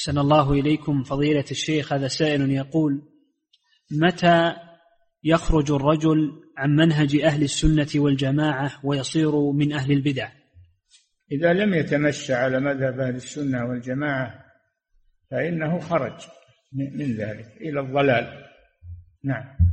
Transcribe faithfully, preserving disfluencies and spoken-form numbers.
أحسن الله إليكم فضيلة الشيخ. هذا سائل يقول: متى يخرج الرجل عن منهج أهل السنة والجماعة ويصير من أهل البدع؟ إذا لم يتمشى على مذهب أهل السنة والجماعة فإنه خرج من ذلك إلى الضلال. نعم.